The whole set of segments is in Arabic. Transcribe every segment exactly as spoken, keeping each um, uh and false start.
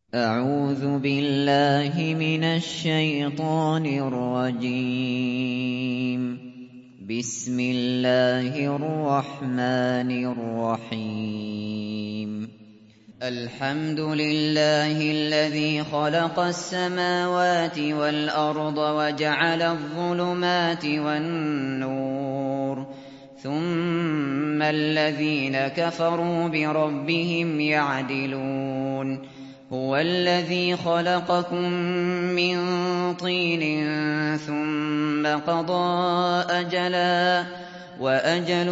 أعوذ بالله من الشيطان الرجيم. بسم الله الرحمن الرحيم. الحمد لله الذي خلق السماوات والأرض وجعل الظلمات والنور، ثم الذين كفروا بربهم يعدلون. هو الذي خلقكم من طين ثم قضى أجلا وأجل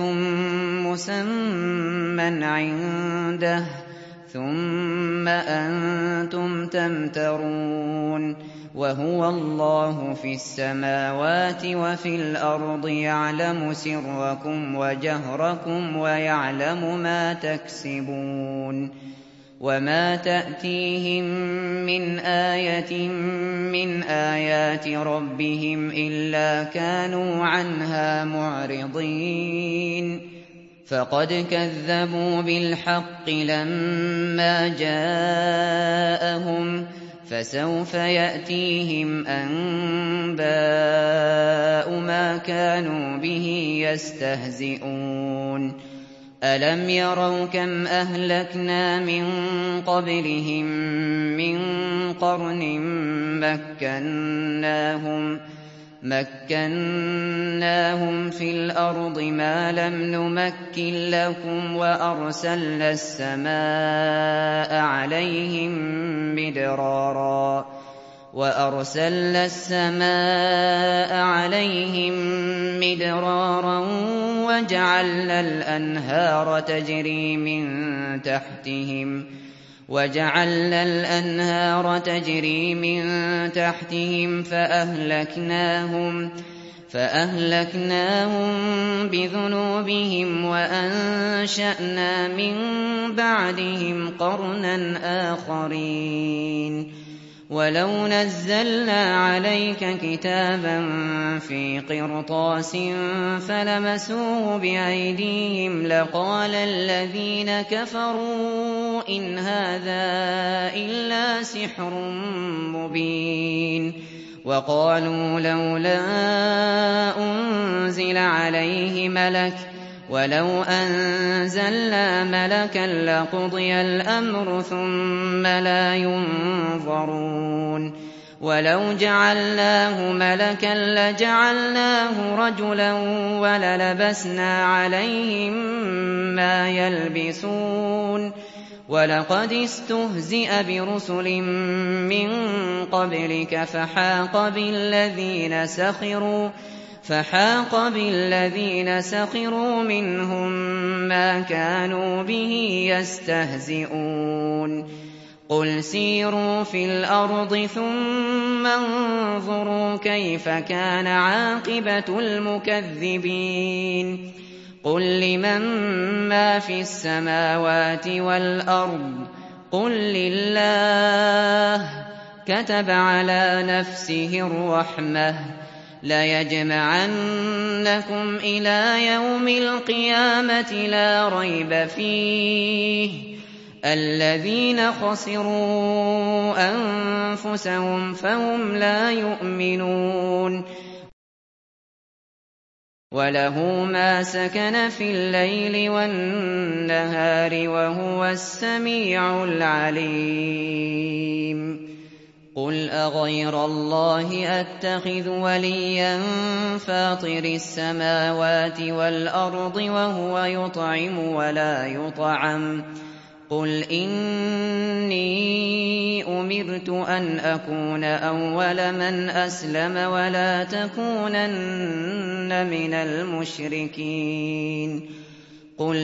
مسمى عنده، ثم أنتم تمترون. وهو الله في السماوات وفي الأرض، يعلم سركم وجهركم ويعلم ما تكسبون. وما تأتيهم من آية من آيات ربهم إلا كانوا عنها معرضين. فقد كذبوا بالحق لما جاءهم، فسوف يأتيهم أنباء ما كانوا به يستهزئون. ألم يروا كم أهلكنا من قبلهم من قرن مكناهم مكناهم في الأرض ما لم نمكن لكم، وأرسلنا السماء عليهم مدرارا وأرسلنا السماء عليهم مدرارا وجعلنا الأنهار تجري من تحتهم وجعلنا الأنهار تجري من تحتهم فأهلكناهم فأهلكناهم بذنوبهم وأنشأنا من بعدهم قرنا آخرين. ولو نزلنا عليك كتابا في قرطاس فلمسوه بأيديهم لقال الذين كفروا إن هذا إلا سحر مبين. وقالوا لولا أنزل عليه ملك، ولو أنزلنا ملكا لقضي الأمر ثم لا ينظرون. ولو جعلناه ملكا لجعلناه رجلا وللبسنا عليهم ما يلبسون. ولقد استهزئ برسل من قبلك فحاق بالذين سخروا فحاق بالذين سخروا منهم ما كانوا به يستهزئون. قل سيروا في الأرض ثم انظروا كيف كان عاقبة المكذبين. قل لمن ما في السماوات والأرض قل لله. كتب على نفسه الرحمة ليجمعنكم إلى يوم القيامة لا ريب فيه. الذين خسروا أنفسهم فهم لا يؤمنون. وله ما سكن في الليل والنهار وهو السميع العليم. قل أغير الله أتخذ وليا فاطر السماوات والأرض وهو يطعم ولا يطعم. قل إني أمرت أن أكون أول من أسلم ولا تكونن من المشركين. قل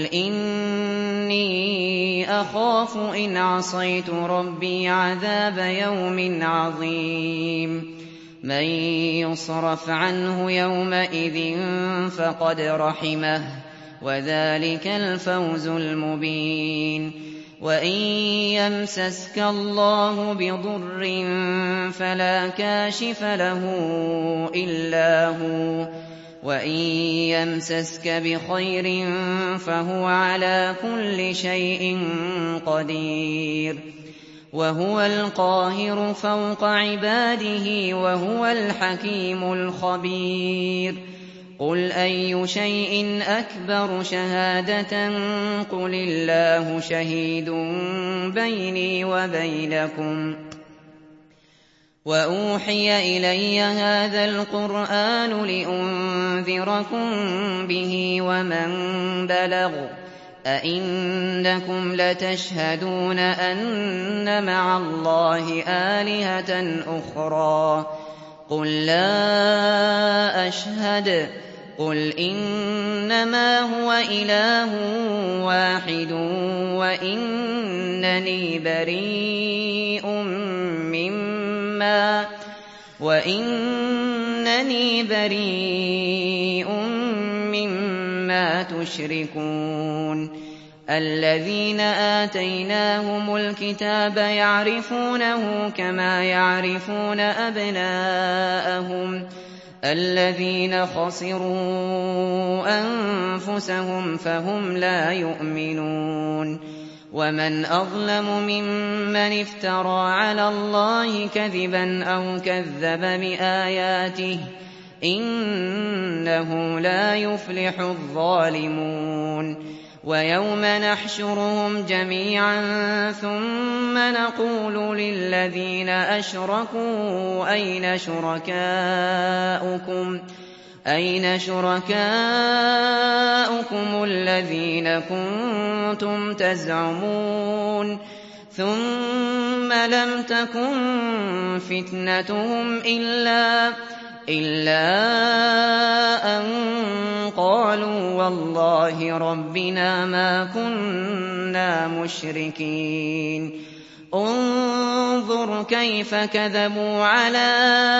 إني أخاف إن عصيت ربي عذاب يوم عظيم. من يصرف عنه يومئذ فقد رحمه، وذلك الفوز المبين. وإن يمسسك الله بضر فلا كاشف له إلا هو، وإن يمسسك بخير فهو على كل شيء قدير. وهو القاهر فوق عباده وهو الحكيم الخبير قل أي شيء أكبر شهادة قل الله شهيد بيني وبينكم وأوحي إلي هذا القرآن لأنذركم به ومن بلغ أئنكم لتشهدون أن مع الله آلهة أخرى قل لا أشهد قل إنما هو إله واحد وإنني بريء مما وإنني بريء مما تشركون الذين آتيناهم الكتاب يعرفونه كما يعرفون أبناءهم الذين خسروا أنفسهم فهم لا يؤمنون ومن أظلم ممن افترى على الله كذبا أو كذب بآياته إنه لا يفلح الظالمون ويوم نحشرهم جميعا ثم نقول للذين أشركوا أين شركاؤكم أين شركاؤكم الذين كنتم تزعمون ثم لم تكن فتنتهم إلا إلا أن قالوا والله ربنا ما كنا مشركين انظر كيف كذبوا على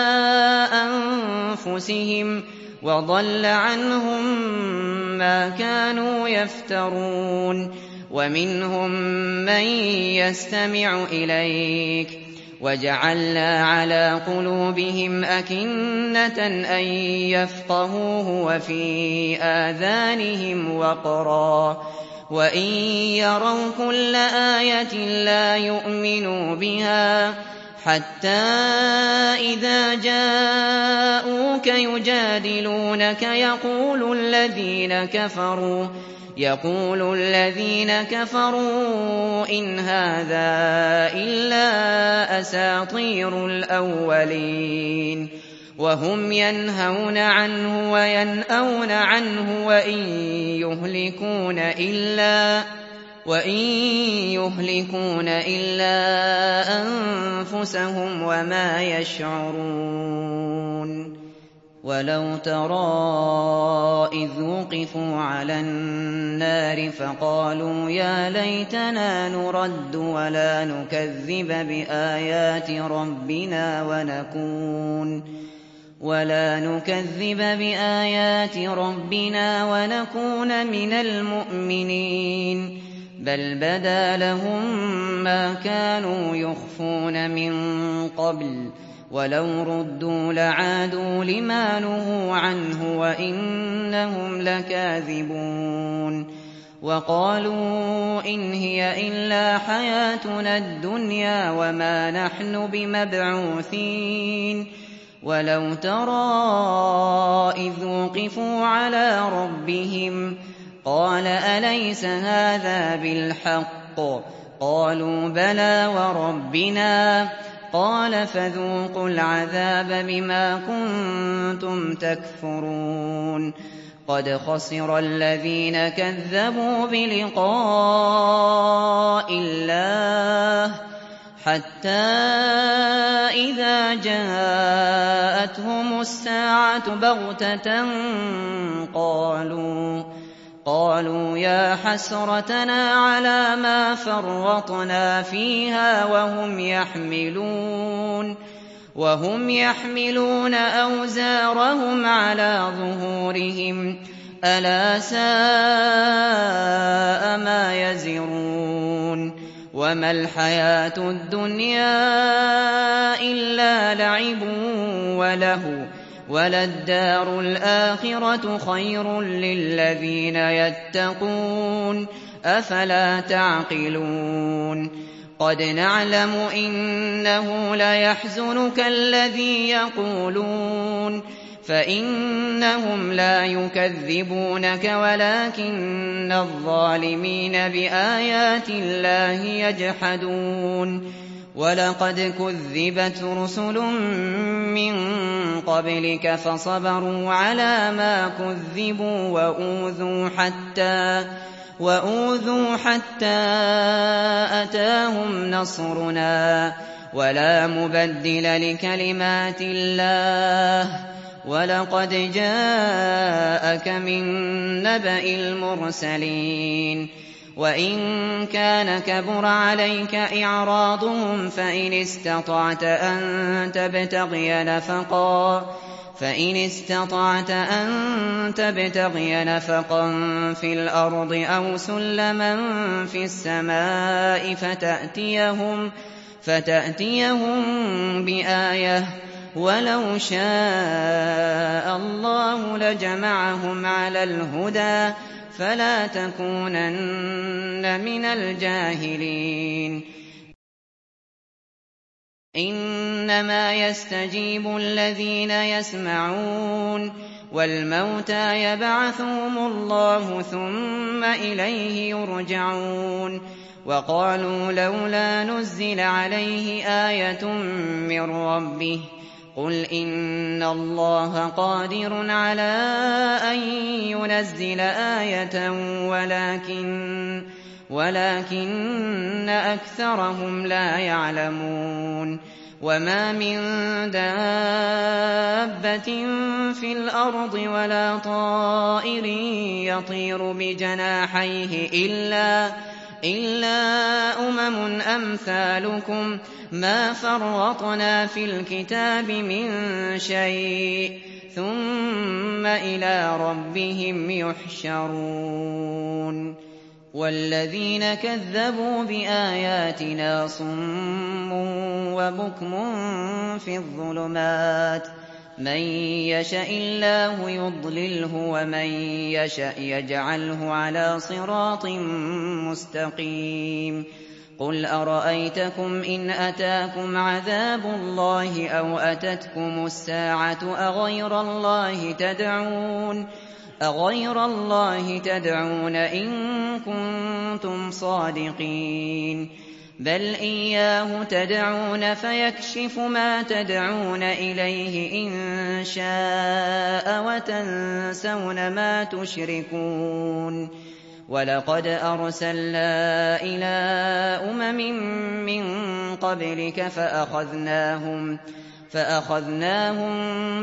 أنفسهم وضل عنهم ما كانوا يفترون ومنهم من يستمع إليك وجعلنا على قلوبهم أكنة أن يفقهوه وفي آذانهم وقرا وإن يروا كل آية لا يؤمنوا بها حتى إذا جاءوك يجادلونك يقول الذين كفروا يقول الذين كفروا إن هذا إلا أساطير الأولين وهم ينهون عنه وينأون عنه وإن يهلكون إلا وإن يهلكون إلا أنفسهم وما يشعرون ولو ترى إذ وقفوا على النار فقالوا يا ليتنا نرد ولا نكذب بآيات ربنا ونكون ولا نكذب بآيات ربنا ونكون من المؤمنين بل بدا لهم ما كانوا يخفون من قبل ولو ردوا لعادوا لما نهوا عنه وإنهم لكاذبون وقالوا إن هي إلا حياتنا الدنيا وما نحن بمبعوثين ولو ترى إذ وقفوا على ربهم قال أليس هذا بالحق قالوا بلى وربنا قال فذوقوا العذاب بما كنتم تكفرون قد خسر الذين كذبوا بلقاء الله حتى إذا جاءتهم الساعة بغتة قالوا قالوا يا حسرتنا على ما فرطنا فيها وهم يحملون وهم يحملون أوزارهم على ظهورهم ألا ساء ما يزرون وما الحياة الدنيا إلا لعب وله وللدار الآخرة خير للذين يتقون أفلا تعقلون قد نعلم إنه ليحزنك الذي يقولون فإنهم لا يكذبونك ولكن الظالمين بآيات الله يجحدون ولقد كذبت رسل من قبلك فصبروا على ما كذبوا وأوذوا حتى وأوذوا حتى أتاهم نصرنا ولا مبدل لكلمات الله ولقد جاءك من نبأ المرسلين وإن كان كبر عليك إعراضهم فإن استطعت أن تبتغي نفقا فإن استطعت أن تبتغي نفقا في الأرض أو سلما في السماء فتأتيهم فتأتيهم بآية ولو شاء الله لجمعهم على الهدى فلا تكونن من الجاهلين إنما يستجيب الذين يسمعون والموتى يبعثهم الله ثم إليه يرجعون وقالوا لولا نزل عليه آية من ربه قل إن الله قادر على أن ينزل آية ولكن ولكن أكثرهم لا يعلمون وما من دابة في الأرض ولا طائر يطير بجناحيه إلا إلا أمم أمثالكم ما فرطنا في الكتاب من شيء ثم إلى ربهم يحشرون والذين كذبوا بآياتنا صم وبكم في الظلمات من يشأ الله يضلله ومن يشأ يجعله على صراط مستقيم قل أرأيتكم إن أتاكم عذاب الله أو أتتكم الساعة أغير الله تدعون أغير الله تدعون إن كنتم صادقين بل إياه تدعون فيكشف ما تدعون إليه إن شاء وتنسون ما تشركون ولقد أرسلنا إلى أمم من قبلك فأخذناهم فأخذناهم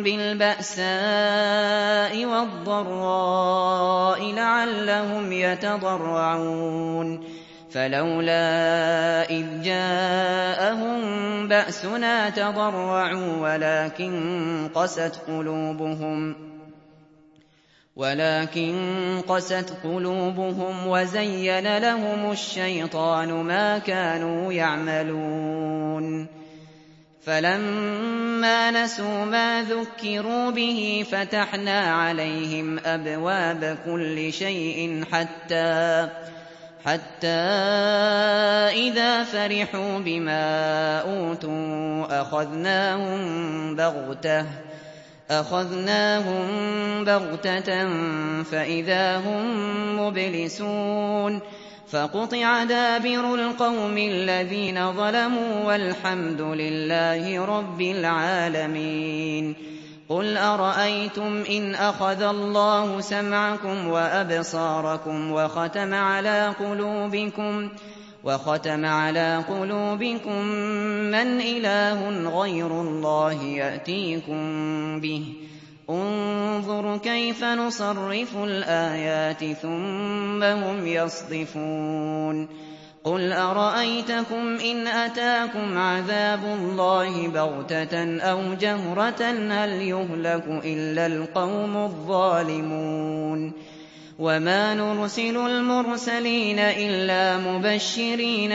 بالبأساء والضراء لعلهم يتضرعون فلولا إذ جاءهم بأسنا تضرعوا ولكن قست قلوبهم ولكن قست قلوبهم وزين لهم الشيطان ما كانوا يعملون فلما نسوا ما ذكروا به فتحنا عليهم أبواب كل شيء حتى حتى إذا فرحوا بما أوتوا أخذناهم بغتة أخذناهم بغتة فإذا هم مبلسون فقطع دابر القوم الذين ظلموا والحمد لله رب العالمين قل أرأيتم إن أخذ الله سمعكم وأبصاركم وختم على قلوبكم وختم على قلوبكم من إله غير الله يأتيكم به انظر كيف نصرف الآيات ثم هم يصدفون قل أرأيتكم إن أتاكم عذاب الله بغتة أو جهرة هل يهلك إلا القوم الظالمون وما نرسل المرسلين إلا مبشرين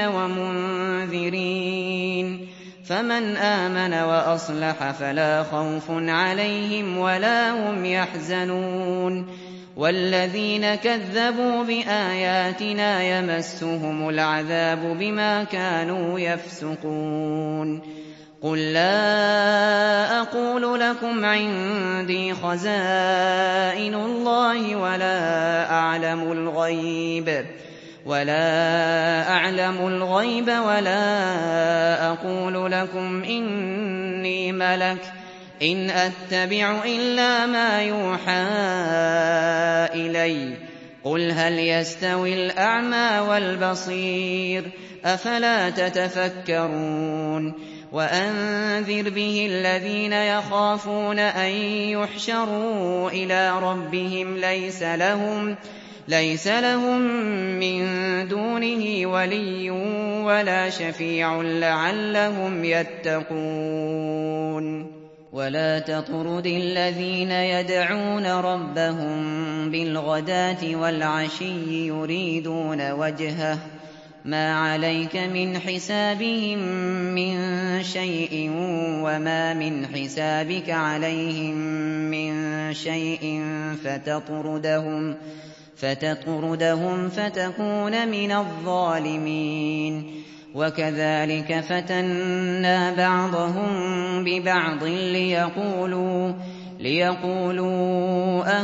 ومنذرين فمن آمن وأصلح فلا خوف عليهم ولا هم يحزنون وَالَّذِينَ كَذَّبُوا بِآيَاتِنَا يَمَسُّهُمُ الْعَذَابُ بِمَا كَانُوا يَفْسُقُونَ قُل لَّا أَقُولُ لَكُمْ عِندِي خَزَائِنُ اللَّهِ وَلَا أَعْلَمُ الْغَيْبَ وَلَا أَعْلَمُ الْغَيْبَ وَلَا أَقُولُ لَكُمْ إِنِّي مَلَكٌ إِنْ أَتَّبِعُ إِلَّا مَا يُوحَىٰ إِلَيَّ قُلْ هَلْ يَسْتَوِي الْأَعْمَىٰ وَالْبَصِيرُ أَفَلَا تَتَفَكَّرُونَ وَأَنذِرْ بِهِ الَّذِينَ يَخَافُونَ أَن يُحْشَرُوا إِلَىٰ رَبِّهِمْ لَيْسَ لَهُمْ لَيْسَ لَهُم مِّن دُونِهِ وَلِيٌّ وَلَا شَفِيعٌ لَّعَلَّهُمْ يَتَّقُونَ وَلَا تَطْرُدِ الَّذِينَ يَدْعُونَ رَبَّهُم بِالْغَدَاةِ وَالْعَشِيِّ يُرِيدُونَ وَجْهَهُ مَا عَلَيْكَ مِنْ حِسَابِهِم مِّن شَيْءٍ وَمَا مِنْ حِسَابِكَ عَلَيْهِم مِّن شَيْءٍ فَتَطْرُدَهُمْ فتطردهم فتكون من الظالمين وكذلك فتنا بعضهم ببعض ليقولوا ليقولوا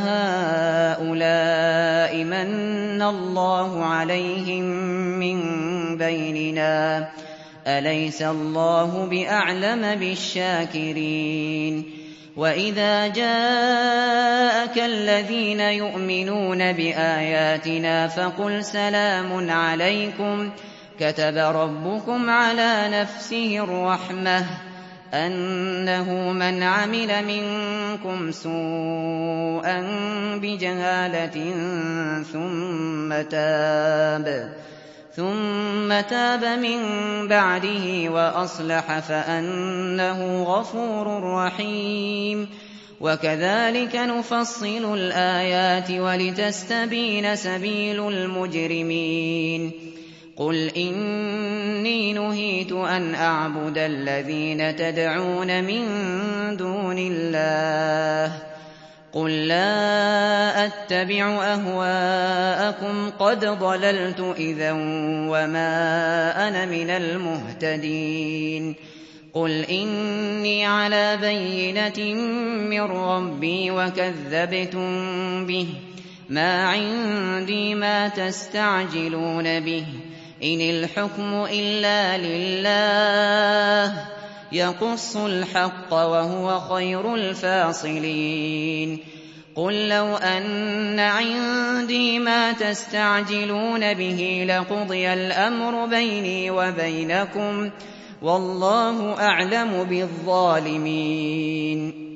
أهؤلاء من الله عليهم من بيننا أليس الله بأعلم بالشاكرين وَإِذَا جَاءَكَ الَّذِينَ يُؤْمِنُونَ بِآيَاتِنَا فَقُلْ سَلَامٌ عَلَيْكُمْ كَتَبَ رَبُّكُمْ عَلَىٰ نَفْسِهِ الرَّحْمَةَ أَنَّهُ مَنْ عَمِلَ مِنكُمْ سُوءًا بِجَهَالَةٍ ثُمَّ تَابَ ثُمَّ تَابَ مِن بَعْدِهِ وَأَصْلَحَ فَأَنَّهُ غَفُورٌ رَّحِيمٌ وَكَذَلِكَ نُفَصِّلُ الْآيَاتِ وَلِتَسْتَبِينَ سَبِيلُ الْمُجْرِمِينَ قُلْ إِنِّي نُهِيتُ أَنْ أَعْبُدَ الَّذِينَ تَدْعُونَ مِن دُونِ اللَّهِ قُل لَّا أَتَّبِعُ أَهْوَاءَكُمْ قَدْ ضَلَلْتُ إِذًا وَمَا أَنَا مِنَ الْمُهْتَدِينَ قُلْ إِنِّي عَلَىٰ بَيِّنَةٍ مِّن رَّبِّي وَكَذَّبْتُم بِهِ مَا عِندِي مَا تَسْتَعْجِلُونَ بِهِ إِنِ الْحُكْمُ إِلَّا لِلَّهِ يَقُصُّ الْحَقَّ وَهُوَ خَيْرُ الْفَاصِلِينَ قُل لَّوْ أَنَّ عِندِي مَا تَسْتَعْجِلُونَ بِهِ لَقُضِيَ الْأَمْرُ بَيْنِي وَبَيْنَكُمْ وَاللَّهُ أَعْلَمُ بِالظَّالِمِينَ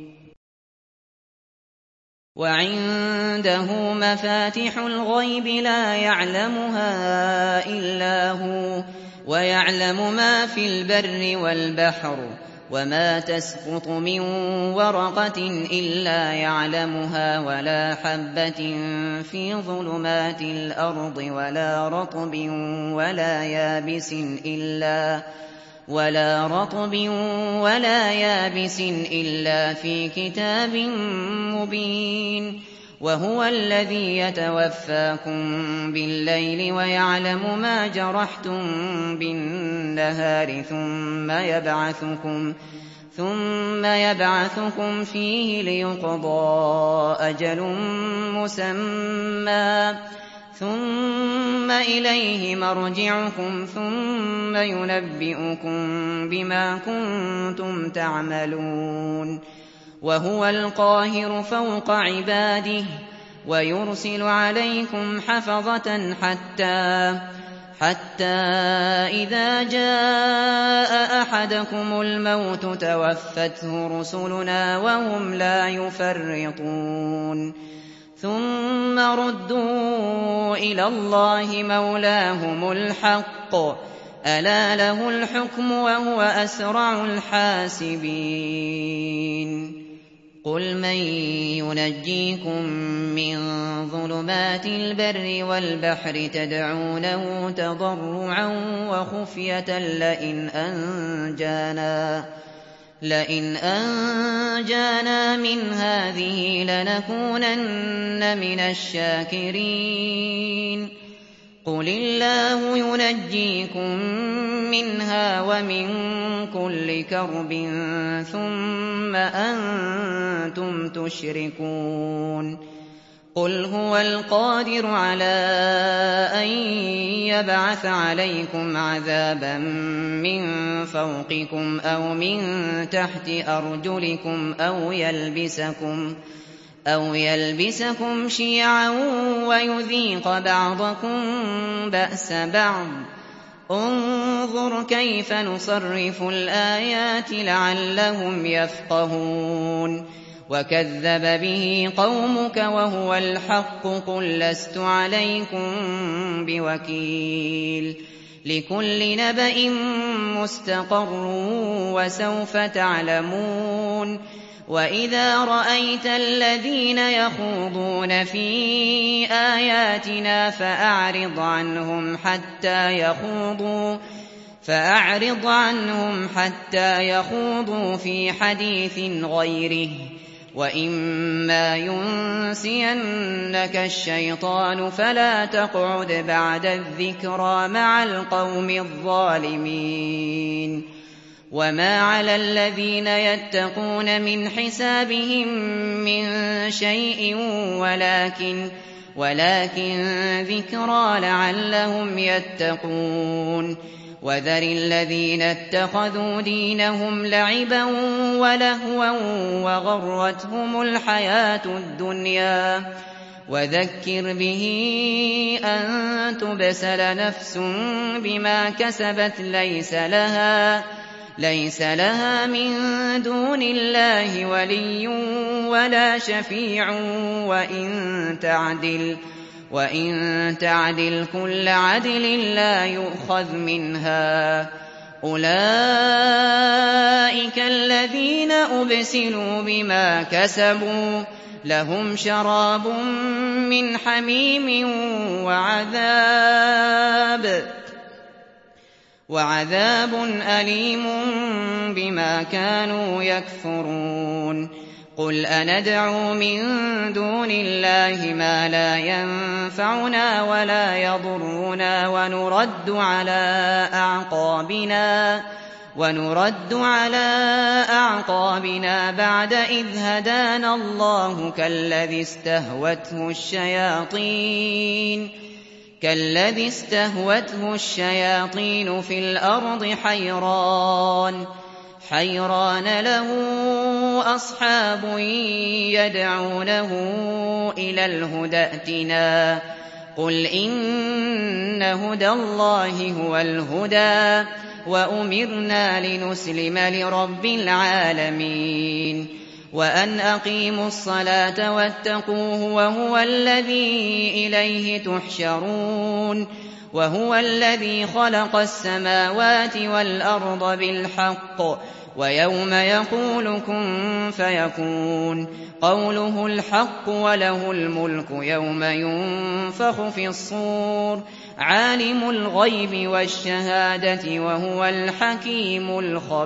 وَعِندَهُ مَفَاتِحُ الْغَيْبِ لَا يَعْلَمُهَا إِلَّا هُوَ وَيَعْلَمُ مَا فِي الْبَرِّ وَالْبَحْرِ وَمَا تَسْقُطُ مِن وَرَقَةٍ إِلَّا يَعْلَمُهَا وَلَا حَبَّةٍ فِي ظُلُمَاتِ الْأَرْضِ وَلَا رَطْبٍ وَلَا يَابِسٍ إِلَّا وَلَا رَطْبٍ وَلَا يَابِسٍ إِلَّا فِي كِتَابٍ مُّبِينٍ وَهُوَ الَّذِي يَتَوَفَّاكُم بِاللَّيْلِ وَيَعْلَمُ مَا جَرَحْتُم بِالنَّهَارِ ثُمَّ يَبْعَثُكُمْ ثُمَّ يَبْعَثُكُمْ فِيهِ لِيُقْضَىٰ أَجَلٌ مُّسَمًّى ثُمَّ إِلَيْهِ مَرْجِعُكُمْ ثُمَّ يُنَبِّئُكُم بِمَا كُنتُمْ تَعْمَلُونَ وَهُوَ الْقَاهِرُ فَوْقَ عِبَادِهِ وَيُرْسِلُ عَلَيْكُمْ حَفَظَةً حَتَّىٰ حَتَّىٰ إِذَا جَاءَ أَحَدَكُمُ الْمَوْتُ تَوَفَّتْهُ رُسُلُنَا وَهُمْ لَا يُفَرِّطُونَ ثُمَّ رُدُّوا إِلَى اللَّهِ مَوْلَاهُمُ الْحَقِّ أَلَا لَهُ الْحُكْمُ وَهُوَ أَسْرَعُ الْحَاسِبِينَ قُلْ مَن يُنَجِّيكُم مِّن ظُلُمَاتِ الْبَرِّ وَالْبَحْرِ تَدْعُونَهُ تَضَرُّعًا وَخُفْيَةً لَّئِنْ أَنجَانَا لئن أنجانا من هذه لنكونن من الشاكرين قل الله ينجيكم منها ومن كل كرب ثم أنتم تشركون قل هو القادر على أن يبعث عليكم عذابا من فوقكم أو من تحت أرجلكم أو يلبسكم أو يلبسكم شيعا ويذيق بعضكم بأس بعض انظر كيف نصرف الآيات لعلهم يفقهون وكذب به قومك وهو الحق قل لست عليكم بوكيل لكل نبأ مستقر وسوف تعلمون وإذا رأيت الذين يخوضون في آياتنا فأعرض عنهم حتى يخوضوا فأعرض عنهم حتى يخوضوا في حديث غيره وإما ينسينك الشيطان فلا تقعد بعد الذكرى مع القوم الظالمين وما على الذين يتقون من حسابهم من شيء ولكن ولكن ذكرى لعلهم يتقون وذر الذين اتخذوا دينهم لعبا ولهوا وغرتهم الحياة الدنيا وذكر به أن تبسل نفس بما كسبت ليس لها ليس لها من دون الله ولي ولا شفيع وإن تعدل وإن تعدل كل عدل لا يؤخذ منها أولئك الذين أبسلوا بما كسبوا لهم شراب من حميم وعذاب وعذاب أليم بما كانوا يكفرون قل أندعو من دون الله ما لا ينفعنا ولا يضرنا ونرد على أعقابنا ونرد على أعقابنا بعد إذ هدانا الله كالذي استهوته الشياطين كالذي استهوته الشياطين في الأرض حيران حيران له أصحاب يدعونه إلى الهدى ائتنا قل إن هدى الله هو الهدى وأمرنا لنسلم لرب العالمين وأن أقيموا الصلاة واتقوه وهو الذي إليه تحشرون وهو الذي خلق السماوات والأرض بالحق ويوم يقول كن فيكون قوله الحق وله الملك يوم ينفخ في الصور عالم الغيب والشهادة وهو الحكيم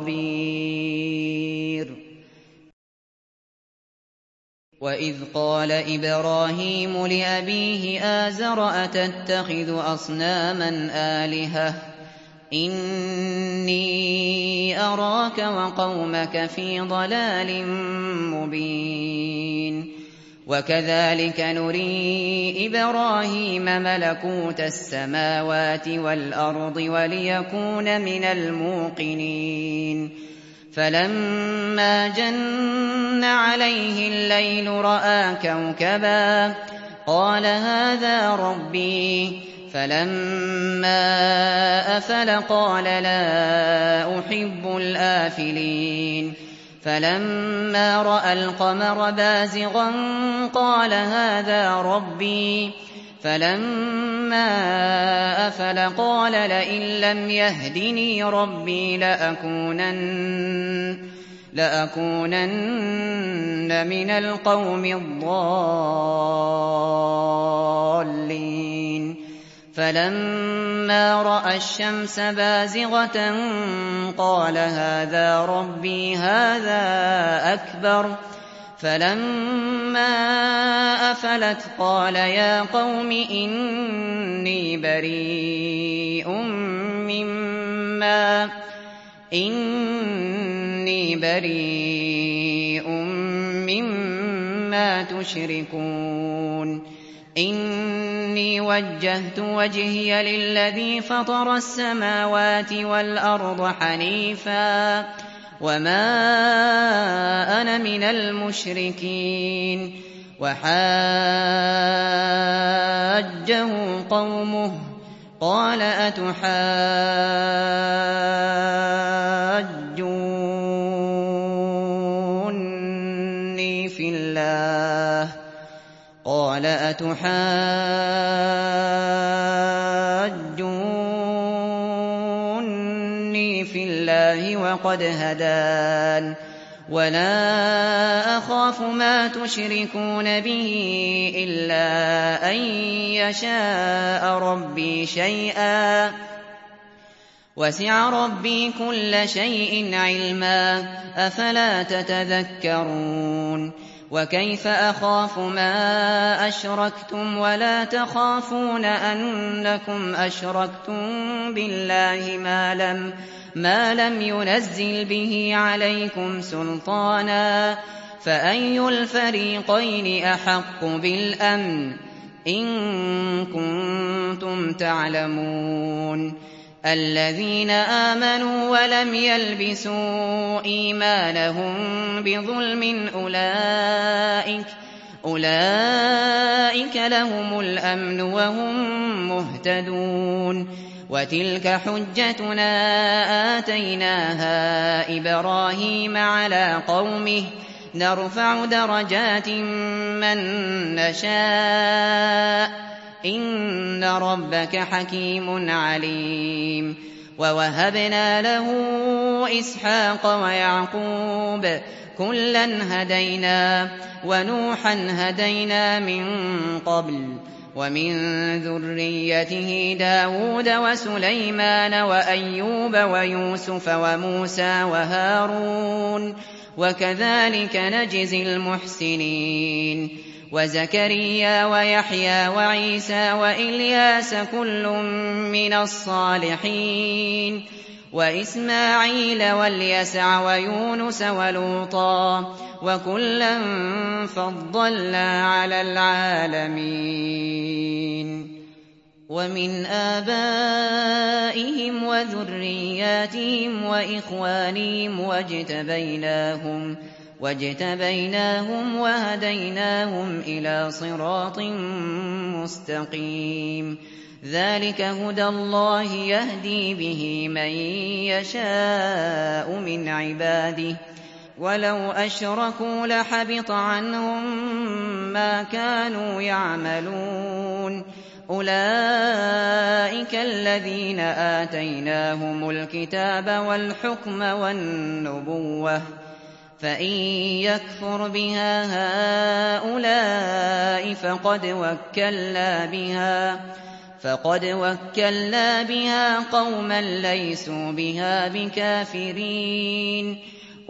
الخبير وإذ قال إبراهيم لأبيه آزر أتتخذ أصناما آلهة إني أراك وقومك في ضلال مبين وكذلك نري إبراهيم ملكوت السماوات والأرض وليكون من الموقنين فلما جن عليه الليل رأى كوكبا قال هذا ربي فلما أفل قال لا أحب الآفلين فلما رأى القمر بازغا قال هذا ربي فلما أفل قال لئن لم يهدني ربي لأكونن لأكونن من القوم الضالين فلما رأى الشمس بازغة قال هذا ربي هذا أكبر فلما أفلت قال يا قوم إني بريء مما إني بريء مما تشركون إني وجهت وجهي للذي فطر السماوات والأرض حنيفا وما أنا من المشركين وحاجه قومه قال أتحاجوني في الله قال أتحاجوني في الله وقد هدان ولا أخاف ما تشركون به إلا أن يشاء ربي شيئا وسع ربي كل شيء علما أفلا تتذكرون وكيف أخاف ما أشركتم ولا تخافون أنكم أشركتم بالله ما لم ما لم ينزل به عليكم سلطانا فأي الفريقين أحق بالأمن إن كنتم تعلمون الذين آمنوا ولم يلبسوا إيمانهم بظلم أولئك أولئك لهم الأمن وهم مهتدون وتلك حجتنا آتيناها إبراهيم على قومه نرفع درجات من نشاء إن ربك حكيم عليم ووهبنا له إسحاق ويعقوب كلا هدينا ونوحا هدينا من قبل ومن ذريته داود وسليمان وأيوب ويوسف وموسى وهارون وكذلك نجزي المحسنين وزكريا ويحيى وعيسى وإلياس كل من الصالحين وإسماعيل واليسع ويونس ولوطا وكلا فضلنا على العالمين ومن آبائهم وذرياتهم وإخوانهم واجتبيناهم واجتبيناهم وهديناهم إلى صراط مستقيم ذلك هدى الله يهدي به من يشاء من عباده ولو أشركوا لحبط عنهم ما كانوا يعملون أولئك الذين آتيناهم الكتاب والحكم والنبوة فإن يكفر بها هؤلاء فقد وكلنا بها فقد وكلنا بها قوما ليسوا بها بكافرين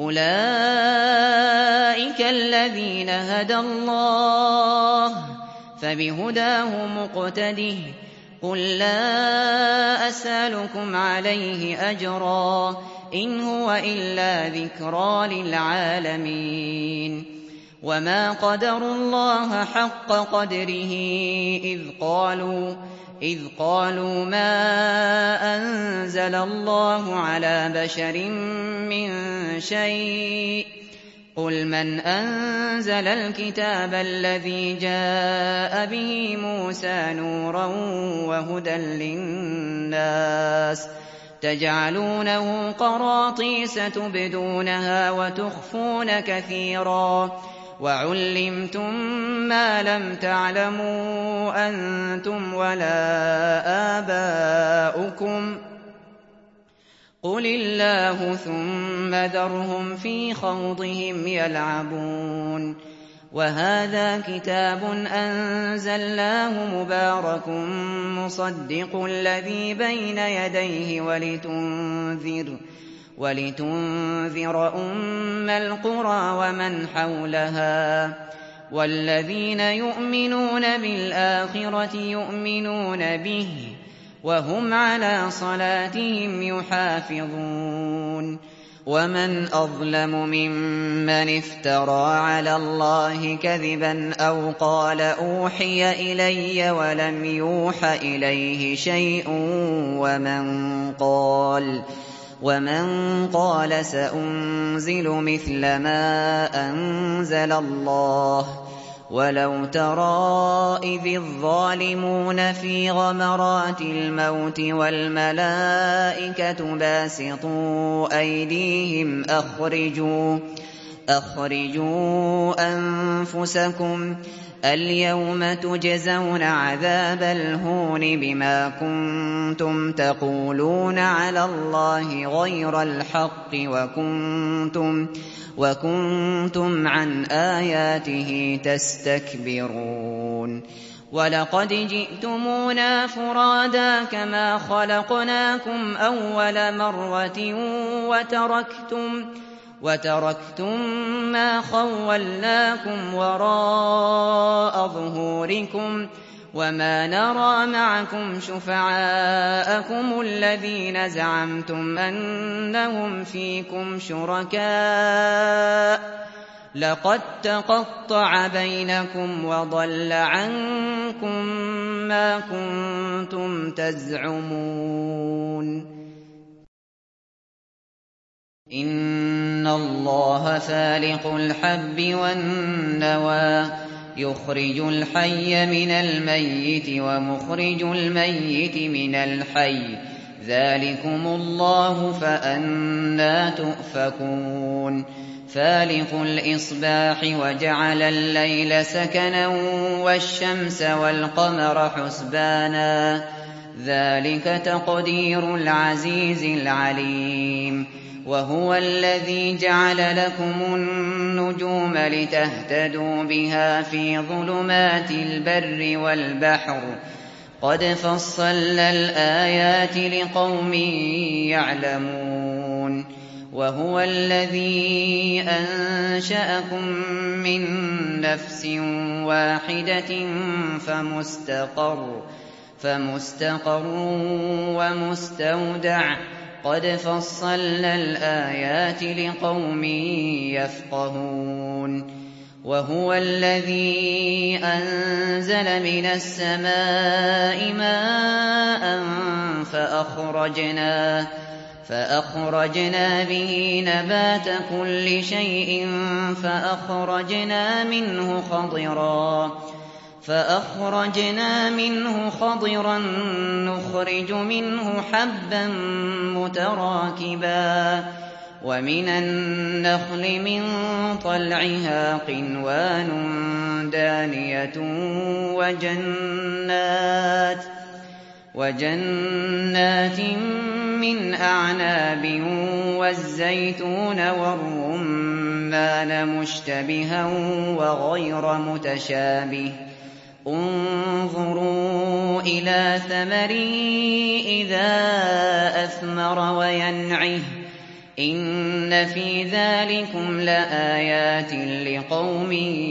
أولئك الذين هدى الله فبهداه مقتده قل لا أسألكم عليه أجرا إن هو إلا ذكرى للعالمين وما قدروا الله حق قدره إذ قالوا إذ قالوا ما أنزل الله على بشر من شيء قل من أنزل الكتاب الذي جاء به موسى نورا وهدى للناس تجعلونه قراطيس تبدونها وتخفون كثيرا وعلمتم ما لم تعلموا أنتم ولا آباؤكم قل الله ثم ذرهم في خوضهم يلعبون وهذا كتاب أنزلناه مبارك مصدق الذي بين يديه ولتنذر ولتنذر أم القرى ومن حولها والذين يؤمنون بالآخرة يؤمنون به وهم على صلاتهم يحافظون ومن أظلم ممن افترى على الله كذبا أو قال أوحي إلي ولم يوح إليه شيء ومن قال ومن قال سأنزل مثل ما أنزل الله ولو ترى إذ الظالمون في غمرات الموت والملائكة باسطوا أيديهم أخرجوا أخرجوا أنفسكم اليوم تجزون عذاب الهون بما كنتم تقولون على الله غير الحق وكنتم وكنتم عن آياته تستكبرون ولقد جئتمونا فرادا كما خلقناكم أول مرة وتركتم وتركتم ما خولناكم وراء ظهوركم وما نرى معكم شفعاءكم الذين زعمتم أنهم فيكم شركاء لقد تقطع بينكم وضل عنكم ما كنتم تزعمون إن الله فالق الحب والنوى يخرج الحي من الميت ومخرج الميت من الحي ذلكم الله فأنى تؤفكون فالق الإصباح وجعل الليل سكنا والشمس والقمر حسبانا ذلك تقدير العزيز العليم وهو الذي جعل لكم النجوم لتهتدوا بها في ظلمات البر والبحر قد فصلنا الآيات لقوم يعلمون وهو الذي أنشأكم من نفس واحدة فمستقر فمستقر ومستودع قد فصلنا الآيات لقوم يفقهون وهو الذي أنزل من السماء ماء فأخرجنا فأخرجنا به نبات كل شيء فأخرجنا منه خضرا فأخرجنا منه خضرا نخرج منه حبا متراكبا ومن النخل من طلعها قنوان دانية وجنات وجنات من أعناب والزيتون والرمان مشتبها وغير متشابه انظروا إلى ثمره إذا أثمر وينعه إن في ذلكم لآيات لقوم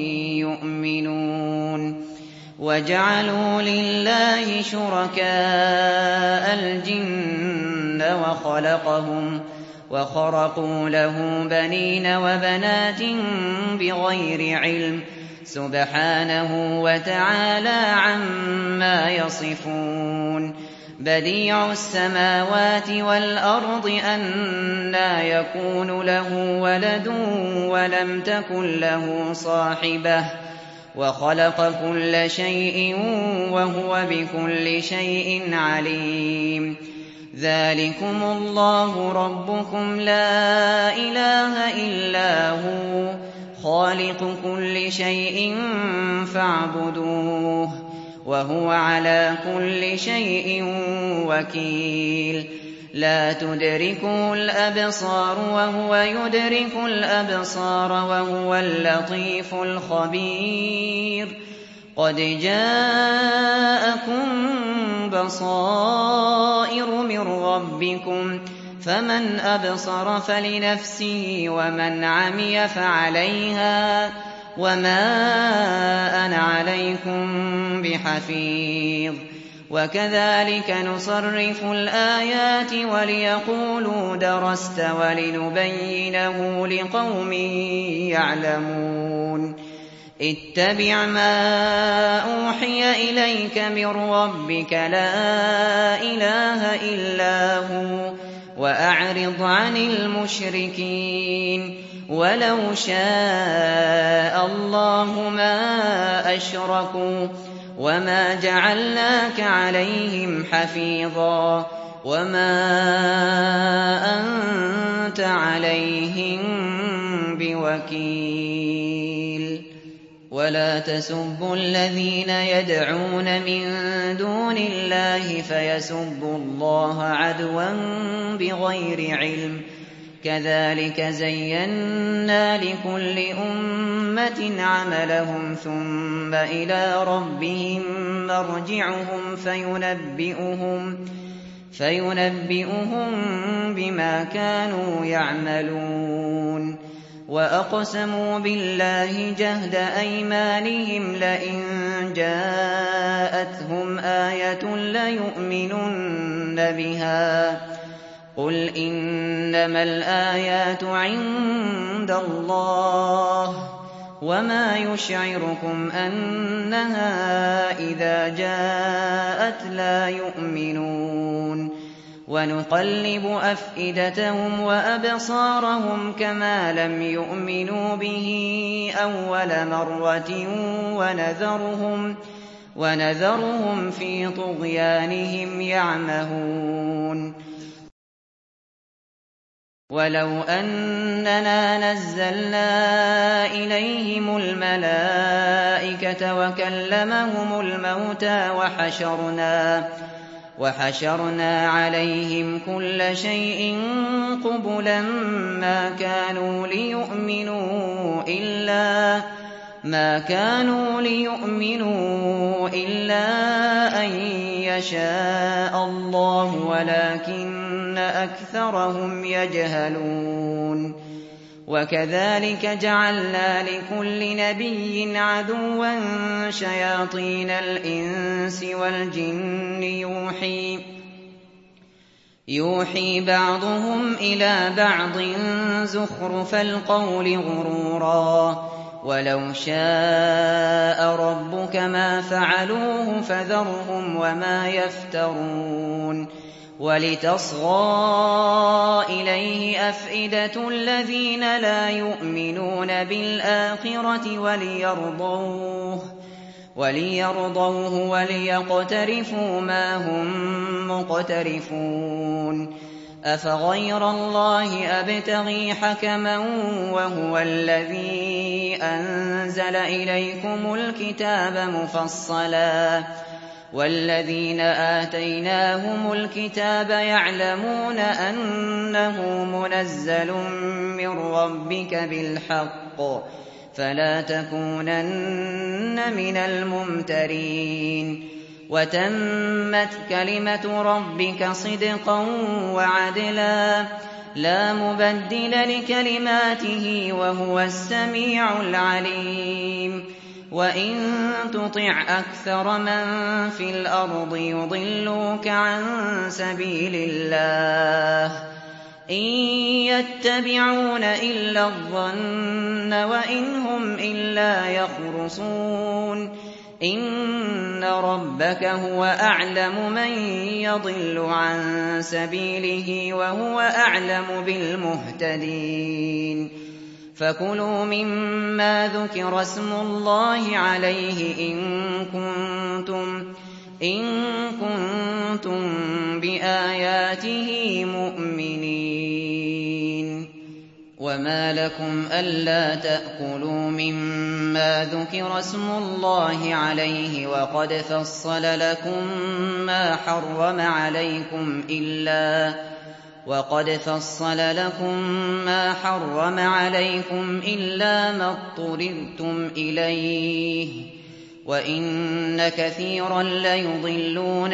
يؤمنون وجعلوا لله شركاء الجن وخلقهم وخرقوا له بنين وبنات بغير علم سبحانه وتعالى عما يصفون بديع السماوات والأرض أنى يكون له ولد ولم تكن له صاحبة وخلق كل شيء وهو بكل شيء عليم ذلكم الله ربكم لا إله إلا هو خالق كل شيء فاعبدوه وهو على كل شيء وكيل لا تدركه الأبصار وهو يدرك الأبصار وهو اللطيف الخبير قد جاءكم بصائر من ربكم فمن أبصر فلنفسه ومن عمي فعليها وما أنا عليكم بحفيظ وكذلك نصرف الآيات وليقولوا درست ولنبينه لقوم يعلمون اتبع ما أوحي إليك من ربك لا إله إلا هو وأعرض عن المشركين ولو شاء الله ما أشركوا وما جعلناك عليهم حفيظا وما أنت عليهم بوكيل ولا تسبوا الذين يدعون من دون الله فيسبوا الله عدوا بغير علم كذلك زينا لكل أمة عملهم ثم إلى ربهم مرجعهم فينبئهم فينبئهم بما كانوا يعملون وأقسموا بالله جهد أيمانهم لئن جاءتهم آية ليؤمنن بها قل إنما الآيات عند الله وما يشعركم أنها إذا جاءت لا يؤمنون ونقلب أفئدتهم وأبصارهم كما لم يؤمنوا به أول مرة ونذرهم, ونذرهم في طغيانهم يعمهون ولو أننا نزلنا إليهم الملائكة وكلمهم الموتى وحشرنا وحشرنا عليهم كل شيء قبلا ما كانوا ليؤمنوا إلا ما كانوا ليؤمنوا إلا أن يشاء الله ولكن أكثرهم يجهلون وكذلك جعلنا لكل نبي عدوا شياطين الإنس والجن يوحي يوحي بعضهم إلى بعض زخرف القول غرورا ولو شاء ربك ما فعلوه فذرهم وما يفترون ولتصغى إليه أفئدة الذين لا يؤمنون بالآخرة وليرضوه وليرضوه وليقترفوا ما هم مقترفون أفغير الله أبتغي حكما وهو الذي أنزل إليكم الكتاب مفصلا والذين آتيناهم الكتاب يعلمون أنه منزل من ربك بالحق فلا تكونن من الممترين وتمت كلمة ربك صدقا وعدلا لا مبدل لكلماته وهو السميع العليم وإن تطع أكثر من في الأرض يضلوك عن سبيل الله إن يتبعون إلا الظن وإن هم إلا يخرصون إن ربك هو أعلم من يضل عن سبيله وهو أعلم بالمهتدين فكلوا مما ذكر اسم الله عليه إن كنتم إن كنتم بآياته مؤمنين وما لكم ألا تأكلوا مما ذكر اسم الله عليه وقد فصل لكم ما حرم عليكم إلا وقد فصل لكم ما حرم عليكم إلا ما اضطررتم إليه وإن كثيرا ليضلون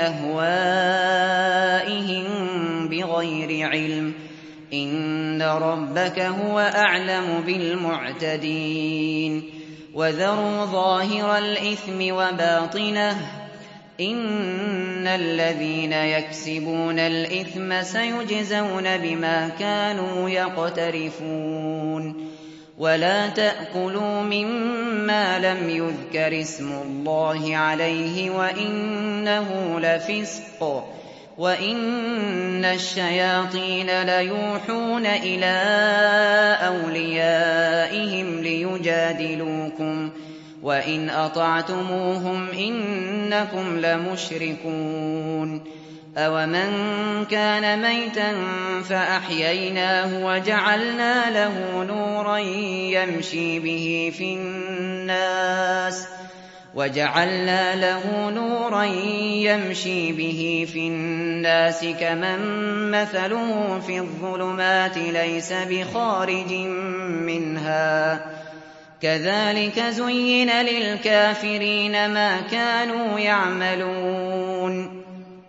بأهوائهم بغير علم إن ربك هو أعلم بالمعتدين وذروا ظاهر الإثم وباطنه إن الذين يكسبون الإثم سيجزون بما كانوا يقترفون ولا تأكلوا مما لم يذكر اسم الله عليه وإنه لفسق وإن الشياطين ليوحون إلى أوليائهم ليجادلوكم وإن أطعتموهم إنكم لمشركون أومن كان ميتا فأحييناه وجعلنا له نورا يمشي به في الناس وجعلنا له نورا يمشي به في الناس كمن مثله في الظلمات ليس بخارج منها كذلك زين للكافرين ما كانوا يعملون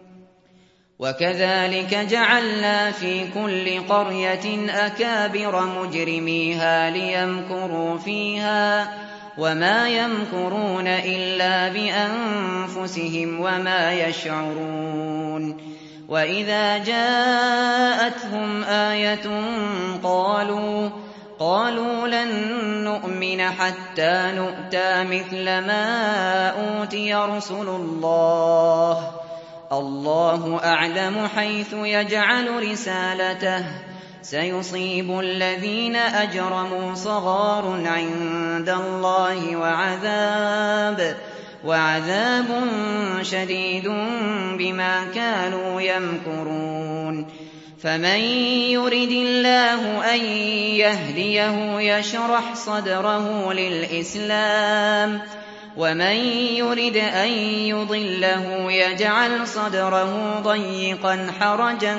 وكذلك جعلنا في كل قرية أكابر مجرميها ليمكروا فيها وما يمكرون إلا بأنفسهم وما يشعرون وإذا جاءتهم آية قالوا قالوا لن نؤمن حتى نؤتى مثل ما أوتي رسل الله الله أعلم حيث يجعل رسالته سيصيب الذين أجرموا صغار عند الله وعذاب وعذاب شديد بما كانوا يمكرون فمن يرد الله أن يهديه يشرح صدره للإسلام ومن يرد أن يضله يجعل صدره ضيقا حرجا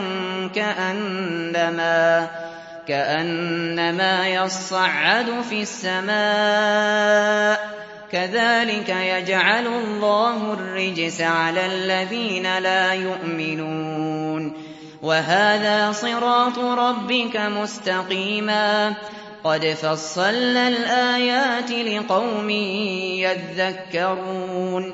كأنما, كأنما يصعد في السماء كذلك يجعل الله الرجس على الذين لا يؤمنون وهذا صراط ربك مستقيما قد فصلنا الآيات لقوم يذكرون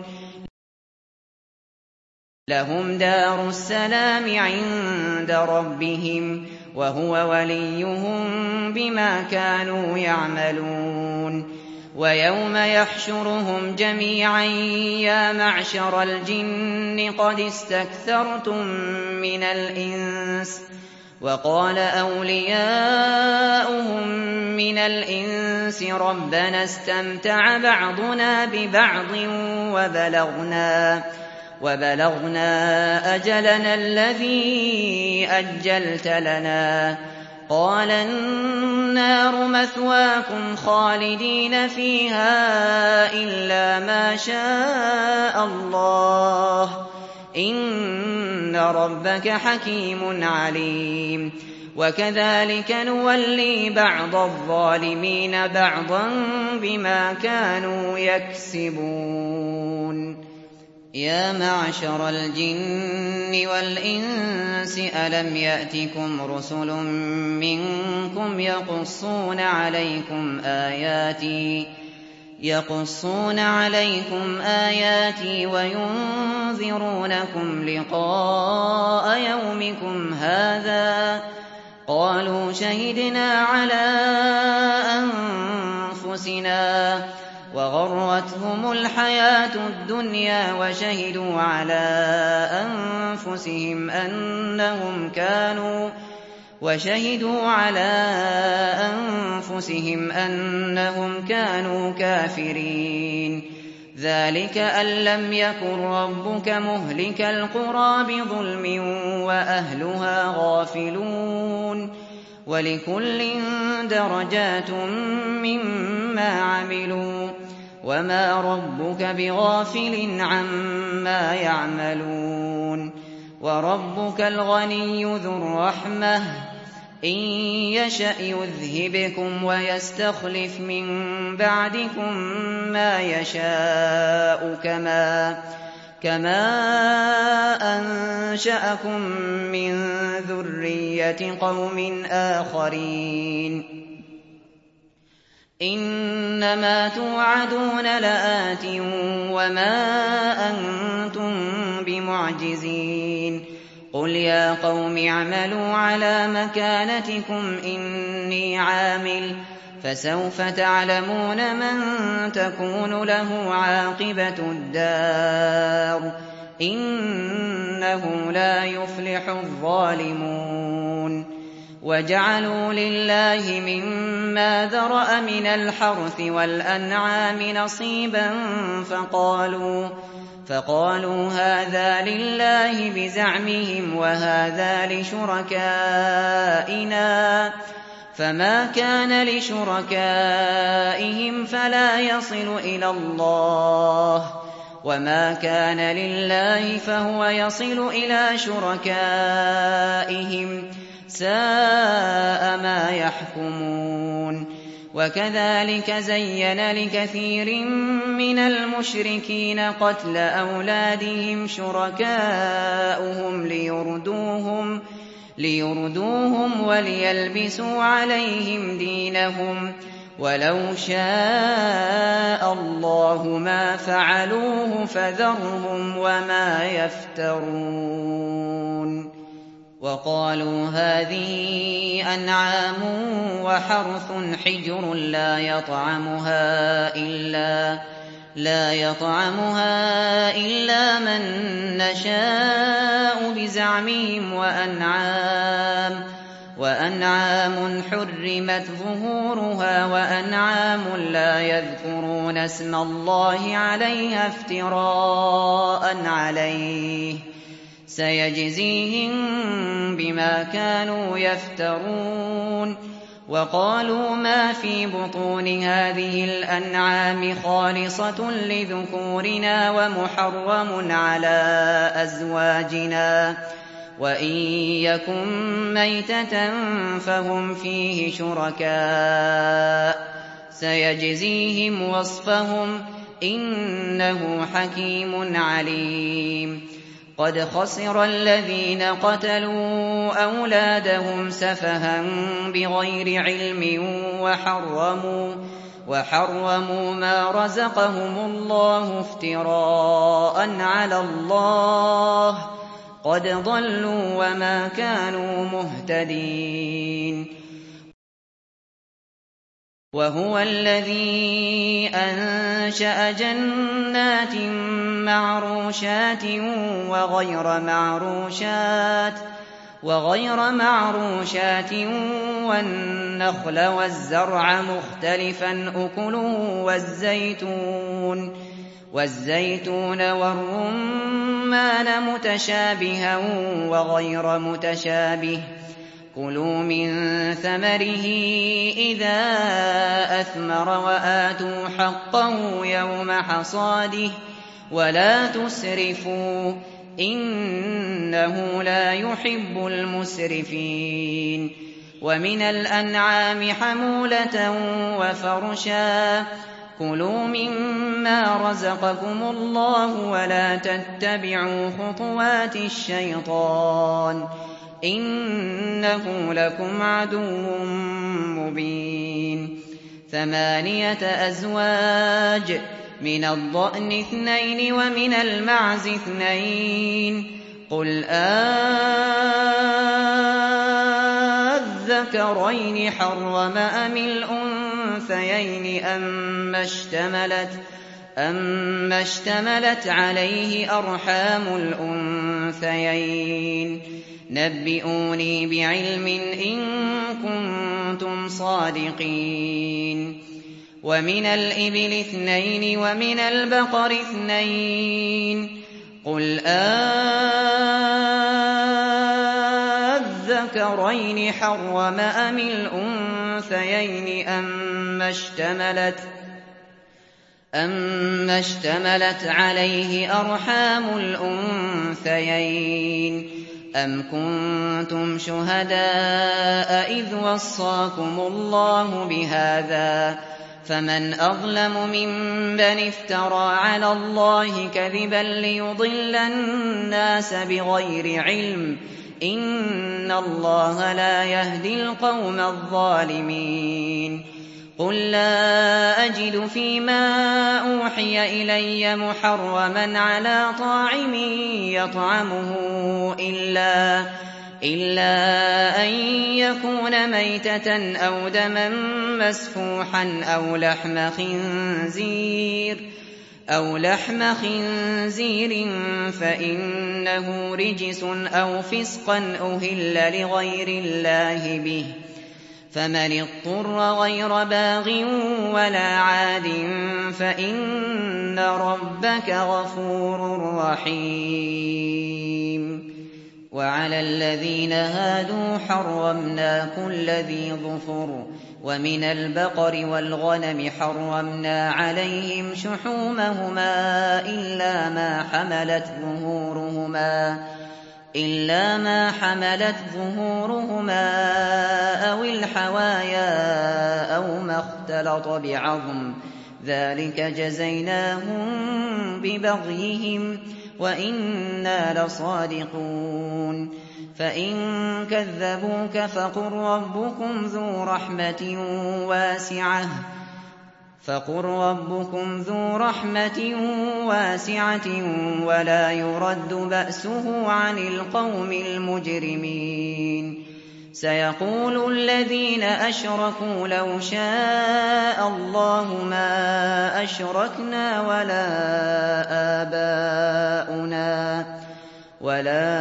لهم دار السلام عند ربهم وهو وليهم بما كانوا يعملون ويوم يحشرهم جميعا يا معشر الجن قد استكثرتم من الإنس وقال أولياؤهم من الإنس ربنا استمتع بعضنا ببعض وبلغنا وبلغنا أجلنا الذي أجلت لنا قال النار مثواكم خالدين فيها إلا ما شاء الله إن ربك حكيم عليم وكذلك نولي بعض الظالمين بعضا بما كانوا يكسبون يا معشر الجن والإنس ألم يأتكم رسل منكم يقصون عليكم آياتي يقصون عليكم آياتي وينذرونكم لقاء يومكم هذا قالوا شهدنا على أنفسنا وغرتهم الحياة الدنيا وشهدوا على أنفسهم أنهم كانوا وشهدوا على أنفسهم أنهم كانوا كافرين ذلك أن لم يكن ربك مهلك القرى بظلم وأهلها غافلون ولكل درجات مما عملوا وما ربك بغافل عما يعملون وَرَبُّكَ الْغَنِيُّ ذُو الرَّحْمَةِ ۚ إِن يَشَأْ يُذْهِبْكُمْ وَيَسْتَخْلِفْ مِن بَعْدِكُم مَّا يَشَاءُ كَمَا أَنشَأَكُم مِّن ذُرِّيَّةِ قَوْمٍ آخَرِينَ إِنَّمَا تُوعَدُونَ لَآتٍ وَمَا أَنتُم بِمُعْجِزِينَ قُلْ يَا قَوْمِ اعْمَلُوا عَلَىٰ مَكَانَتِكُمْ إِنِّي عَامِلٌ ۖ فَسَوْفَ تَعْلَمُونَ مَن تَكُونُ لَهُ عَاقِبَةُ الدَّارِ ۗ إِنَّهُ لَا يُفْلِحُ الظَّالِمُونَ وَجَعَلُوا لِلَّهِ مِمَّا ذَرَأَ مِنَ الْحَرْثِ وَالْأَنْعَامِ نَصِيبًا فَقَالُوا هَٰذَا لِلَّهِ بِزَعْمِهِمْ وَهَٰذَا لِشُرَكَائِنَا ۖ فَمَا كَانَ لِشُرَكَائِهِمْ فَلَا يَصِلُ إِلَى اللَّهِ ۖ وَمَا كَانَ لِلَّهِ فَهُوَ يَصِلُ إِلَىٰ شُرَكَائِهِمْ ۗ سَاءَ مَا يَحْكُمُونَ وَكَذَٰلِكَ زَيَّنَ لِكَثِيرٍ مِّنَ الْمُشْرِكِينَ قَتْلَ أَوْلَادِهِمْ شُرَكَاؤُهُمْ لِيُرْدُوهُمْ وَلِيَلْبِسُوا عَلَيْهِمْ دِينَهُمْ ۖ وَلَوْ شَاءَ اللَّهُ مَا فَعَلُوهُ فَذَرْهُمْ وَمَا يَفْتَرُونَ وَقَالُوا هَٰذِهِ أَنْعَامٌ وَحَرْثٌ حِجْرٌ لَّا يَطْعَمُهَا إِلَّا مَن نَّشَاءُ بِزَعْمِهِمْ وَأَنْعَامٌ حُرِّمَتْ ظُهُورُهَا وَأَنْعَامٌ لَّا يَذْكُرُونَ اسْمَ اللَّهِ عَلَيْهَا افْتِرَاءً عَلَيْهِ ۚ سَيَجْزِيهِم بِمَا كَانُوا يَفْتَرُونَ وَقَالُوا مَا فِي بُطُونِ هَٰذِهِ الْأَنْعَامِ خَالِصَةٌ لِّذُكُورِنَا وَمُحَرَّمٌ عَلَىٰ أَزْوَاجِنَا ۖ وَإِن يَكُن مَّيْتَةً فَهُمْ فِيهِ شُرَكَاءُ ۚ سَيَجْزِيهِمْ وَصْفَهُمْ ۚ إِنَّهُ حَكِيمٌ عَلِيمٌ قَدْ خَسِرَ الَّذِينَ قَتَلُوا أَوْلَادَهُمْ سَفَهًا بِغَيْرِ عِلْمٍ وَحَرَّمُوا مَا رَزَقَهُمُ اللَّهُ افْتِرَاءً عَلَى اللَّهِ ۚ قَدْ ضَلُّوا وَمَا كَانُوا مُهْتَدِينَ وَهُوَ الَّذِي أَنشَأَ جَنَّاتٍ مَّعْرُوشَاتٍ وَغَيْرَ مَعْرُوشَاتٍ وَالنَّخْلَ وَالزَّرْعَ مُخْتَلِفًا أُكُلُهُ وَالزَّيْتُونَ وَالرُّمَّانَ مُتَشَابِهًا وَغَيْرَ مُتَشَابِهٍ ۚ كُلُوا مِن ثَمَرِهِ إِذَا أَثْمَرَ وَآتُوا حَقَّهُ يَوْمَ حَصَادِهِ وَلَا تُسْرِفُوا ۚ إِنَّهُ لَا يُحِبُّ الْمُسْرِفِينَ وَمِنَ الْأَنْعَامِ حَمُولَةً وَفَرْشًا ۚ كُلُوا مِمَّا رَزَقَكُمُ اللَّهُ وَلَا تَتَّبِعُوا خُطُوَاتِ الشَّيْطَانِ ۚ إِنَّهُ لَكُمْ عَدُوٌّ مُّبِينٌ ثَمَانِيَةَ أَزْوَاجٍ ۖ مِّنَ الضَّأْنِ اثْنَيْنِ وَمِنَ الْمَعْزِ اثْنَيْنِ ۗ قُلْ آلذَّكَرَيْنِ حَرَّمَ أَمِ الْأُنثَيَيْنِ أَمَّا اشْتَمَلَتْ عَلَيْهِ أَرْحَامُ الْأُنثَيَيْنِ ۖ نَبِّئُونِي بِعِلْمٍ إِن كُنتُمْ صَادِقِينَ وَمِنَ الْإِبِلِ اثْنَيْنِ وَمِنَ الْبَقَرِ اثْنَيْنِ ۗ قُلْ آلذَّكَرَيْنِ حَرَّمَ أَمِ الْأُنثَيَيْنِ أَمَّا اشْتَمَلَتْ عَلَيْهِ أَرْحَامُ الْأُنثَيَيْنِ أَمْ كُنتُمْ شُهَدَاءَ إِذْ وَصَّاكُمُ اللَّهُ بِهَٰذَا ۚ فَمَنْ أَظْلَمُ مِمَّنِ افْتَرَىٰ عَلَى اللَّهِ كَذِبًا لِّيُضِلَّ النَّاسَ بِغَيْرِ عِلْمٍ ۗ إِنَّ اللَّهَ لَا يَهْدِي الْقَوْمَ الظَّالِمِينَ قُل لَّا أَجِدُ فِيمَا أُوحِيَ إِلَيَّ مُحَرَّمًا عَلَىٰ طَاعِمٍ يَطْعَمُهُ إِلَّا أَن يَكُونَ مَيْتَةً أَوْ دَمًا مَّسْفُوحًا أَوْ لَحْمَ خِنزِيرٍ فَإِنَّهُ رِجْسٌ أَوْ فِسْقًا أُهِلَّ لِغَيْرِ اللَّهِ بِهِ ۚ فَمَنِ اضْطُرَّ غَيْرَ بَاغٍ وَلَا عَادٍ فَإِنَّ رَبَّكَ غَفُورٌ رَّحِيمٌ وَعَلَى الَّذِينَ هَادُوا حَرَّمْنَا كُلَّ ذِي ظُفُرٍ ۖ وَمِنَ الْبَقَرِ وَالْغَنَمِ حَرَّمْنَا عَلَيْهِمْ شُحُومَهُمَا إِلَّا مَا حَمَلَتْ ظُهُورُهُمَا أَوِ الْحَوَايَا أَوْ مَا اخْتَلَطَ بِعَظْمٍ ۚ ذَٰلِكَ جَزَيْنَاهُم بِبَغْيِهِمْ ۖ وَإِنَّا لَصَادِقُونَ فَإِن كَذَّبُوكَ فَقُل رَّبُّكُمْ ذُو رَحْمَةٍ وَاسِعَةٍ وَلَا يُرَدُّ بَأْسُهُ عَنِ الْقَوْمِ الْمُجْرِمِينَ سَيَقُولُ الَّذِينَ أَشْرَكُوا لَوْ شَاءَ اللَّهُ مَا أَشْرَكْنَا وَلَا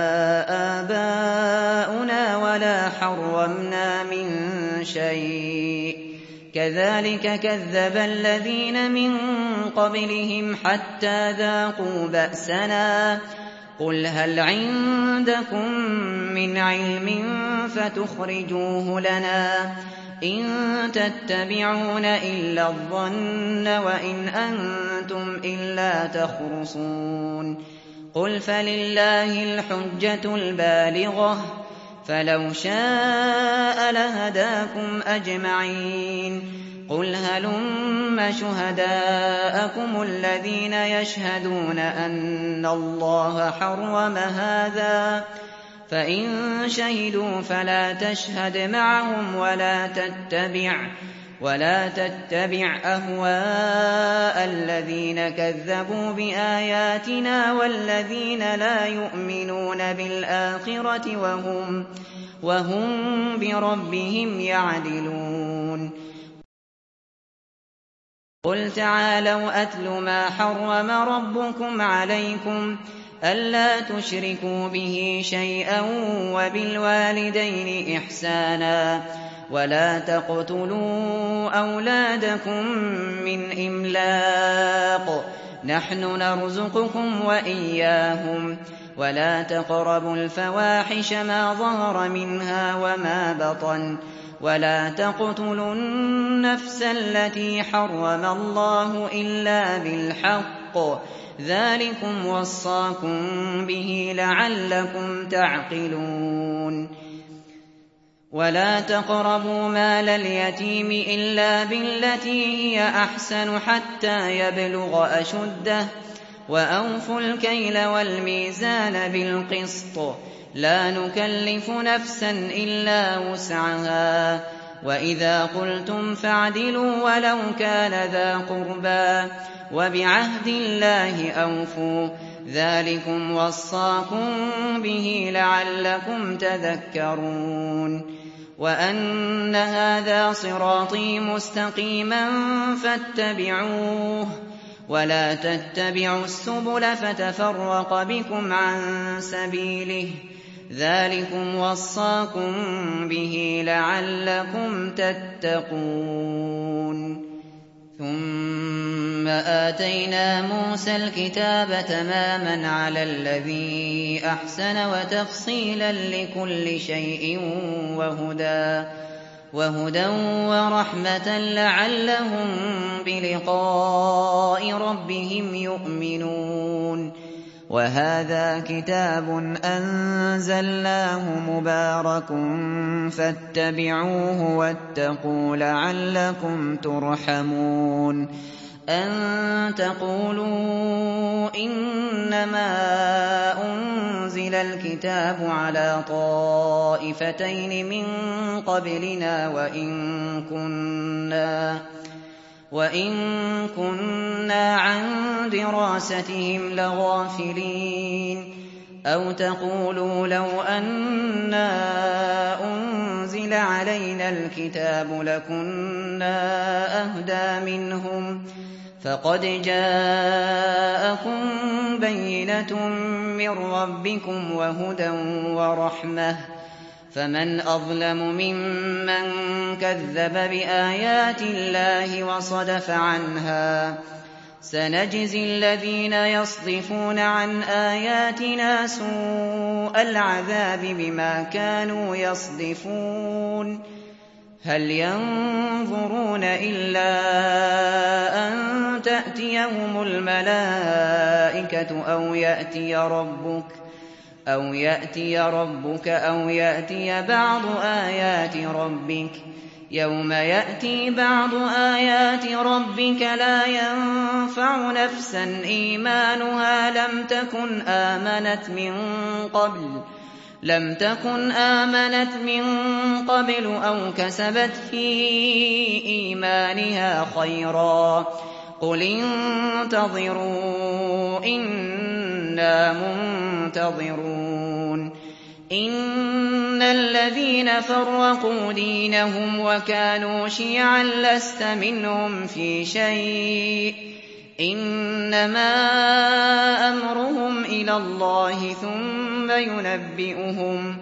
آبَاؤُنَا وَلَا حَرَّمْنَا مِن شَيْءٍ ۚ كَذَٰلِكَ كَذَّبَ الَّذِينَ مِن قَبْلِهِمْ حَتَّىٰ ذَاقُوا بَأْسَنَا ۗ قُلْ هَلْ عِندَكُم مِّنْ عِلْمٍ فَتُخْرِجُوهُ لَنَا ۖ إِن تَتَّبِعُونَ إِلَّا الظَّنَّ وَإِنْ أَنتُمْ إِلَّا تَخْرُصُونَ قُلْ فَلِلَّهِ الْحُجَّةُ الْبَالِغَةُ ۖ فَلَوْ شَاءَ لَهَدَاكُمْ أَجْمَعِينَ قُلْ هَلُمَّ شُهَدَاءَكُمُ الَّذِينَ يَشْهَدُونَ أَنَّ اللَّهَ حَرَّمَ هَٰذَا ۖ فَإِن شَهِدُوا فَلَا تَشْهَدْ مَعَهُمْ وَلَا تَتَّبِعْ أَهْوَاءَ الَّذِينَ كَذَّبُوا بِآيَاتِنَا وَالَّذِينَ لَا يُؤْمِنُونَ بِالْآخِرَةِ وَهُم بِرَبِّهِمْ يَعْدِلُونَ قُلْ تَعَالَوْا أَتْلُ مَا حَرَّمَ رَبُّكُمْ عَلَيْكُمْ ۖ أَلَّا تُشْرِكُوا بِهِ شَيْئًا وَبِالْوَالِدَيْنِ إِحْسَانًا ۖ وَلَا تَقْتُلُوا أَوْلَادَكُم مِّنْ إِمْلَاقٍ ۖ نَّحْنُ نَرْزُقُكُمْ وَإِيَّاهُمْ ۖ وَلَا تَقْرَبُوا الْفَوَاحِشَ مَا ظَهَرَ مِنْهَا وَمَا بَطَنَ ۖ وَلَا تَقْتُلُوا النَّفْسَ الَّتِي حَرَّمَ اللَّهُ إِلَّا بِالْحَقِّ ۚ ذَٰلِكُمْ وَصَّاكُم بِهِ لَعَلَّكُمْ تَعْقِلُونَ وَلَا تَقْرَبُوا مَالَ الْيَتِيمِ إِلَّا بِالَّتِي هِيَ أَحْسَنُ حَتَّىٰ يَبْلُغَ أَشُدَّهُ ۖ وَأَوْفُوا الْكَيْلَ وَالْمِيزَانَ بِالْقِسْطِ ۖ لَا نُكَلِّفُ نَفْسًا إِلَّا وُسْعَهَا ۖ وَإِذَا قُلْتُمْ فَاعْدِلُوا وَلَوْ كَانَ ذَا قُرْبَىٰ ۖ وَبِعَهْدِ اللَّهِ أَوْفُوا ۚ ذَٰلِكُمْ وَصَّاكُم بِهِ لَعَلَّكُمْ تَذَكَّرُونَ وَأَنَّ هَٰذَا صِرَاطِي مُسْتَقِيمًا فَاتَّبِعُوهُ ۖ وَلَا تَتَّبِعُوا السُّبُلَ فَتَفَرَّقَ بِكُمْ عَن سَبِيلِهِ ۚ ذَٰلِكُمْ وَصَّاكُم بِهِ لَعَلَّكُمْ تَتَّقُونَ ثُمَّ آتَيْنَا مُوسَى الْكِتَابَ تَمَامًا عَلَى الَّذِي أَحْسَنَ وَتَفْصِيلًا لِّكُلِّ شَيْءٍ وهدى ورحمة لعلهم بلقاء ربهم يؤمنون. وهذا كتاب أنزلناه مبارك فاتبعوه واتقوا لعلكم ترحمون. أن تقولوا إنما أنزل الكتاب على طائفتين من قبلنا وإن كنا وإن كنا عن دراستهم لغافلين. أو تقولوا لو أنا أنزل علينا الكتاب لكنا أهدى منهم فقد جاءكم بينة من ربكم وهدى ورحمة فمن أظلم ممن كذب بآيات الله وصدف عنها. سنجزي الذين يصدفون عن آياتنا سوء العذاب بما كانوا يصدفون. هل ينظرون إلا أن تأتيهم الملائكة أو يأتي ربك أو يأتي ربك أو يأتي بعض آيات ربك يوم يأتي بعض آيات ربك لا ينفع نفسا إيمانها لم تكن آمنت من قبل لم تكن آمنت من قبل أو كسبت في إيمانها خيرا قل انتظروا إنا منتظرون. إن الذين فرقوا دينهم وكانوا شيعا لست منهم في شيء إنما أمرهم إلى الله ثم ينبئهم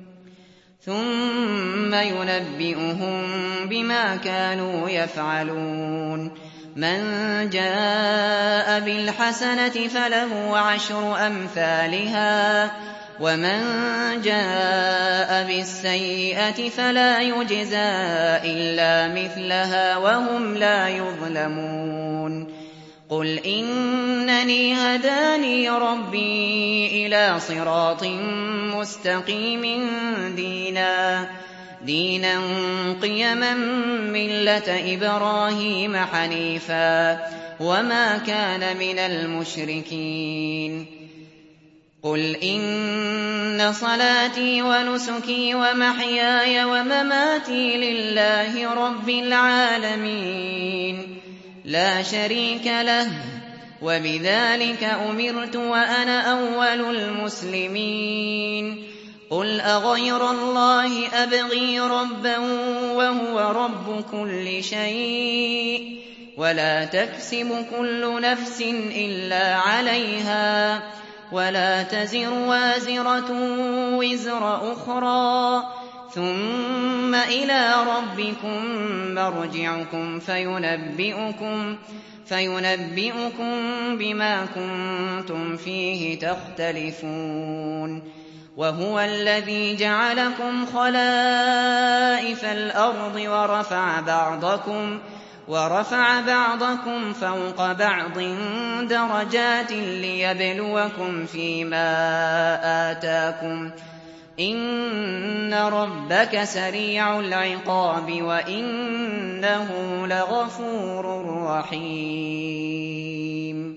ثم ينبئهم بما كانوا يفعلون. من جاء بالحسنة فله عشر أمثالها ومن جاء بالسيئة فلا يجزى إلا مثلها وهم لا يظلمون. قل إنني هداني ربي إلى صراط مستقيم دينا دينا قيما ملة إبراهيم حنيفا وما كان من المشركين. قل إن صلاتي ونسكي ومحياي ومماتي لله رب العالمين لا شريك له وبذلك أمرت وأنا أول المسلمين. قل أغير الله أبغي ربا وهو رب كل شيء ولا تكسب كل نفس إلا عليها ولا تزر وازرة وزر أخرى ثم إلى ربكم مرجعكم فينبئكم فينبئكم بما كنتم فيه تختلفون. وهو الذي جعلكم خلائف الأرض ورفع بعضكم ورفع بعضكم فوق بعض درجات ليبلوكم فيما آتاكم إن ربك سريع العقاب وإنه لغفور رحيم.